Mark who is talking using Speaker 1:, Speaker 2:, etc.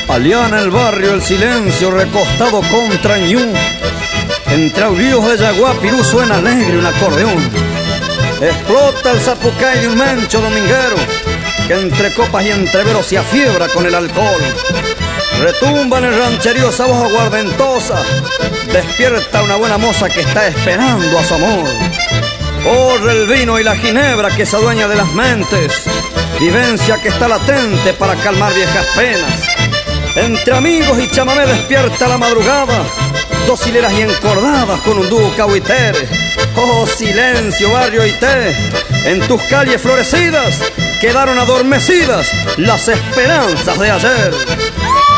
Speaker 1: Aliana el barrio, el silencio recostado contra Ñu. Entre aullidos de yaguá, pirú suena alegre un acordeón. Explota el zapucay de un mencho dominguero que entre copas y entreveros se afiebra con el alcohol. Retumba en el rancherío esa voz aguardentosa. Despierta una buena moza que está esperando a su amor. Corre el vino y la ginebra que se adueña de las mentes, vivencia que está latente para calmar viejas penas. Entre amigos y chamamé despierta la madrugada, dos hileras y encordadas con un dúo cahuitere. Oh silencio, barrio Ité, en tus calles florecidas quedaron adormecidas las esperanzas de ayer.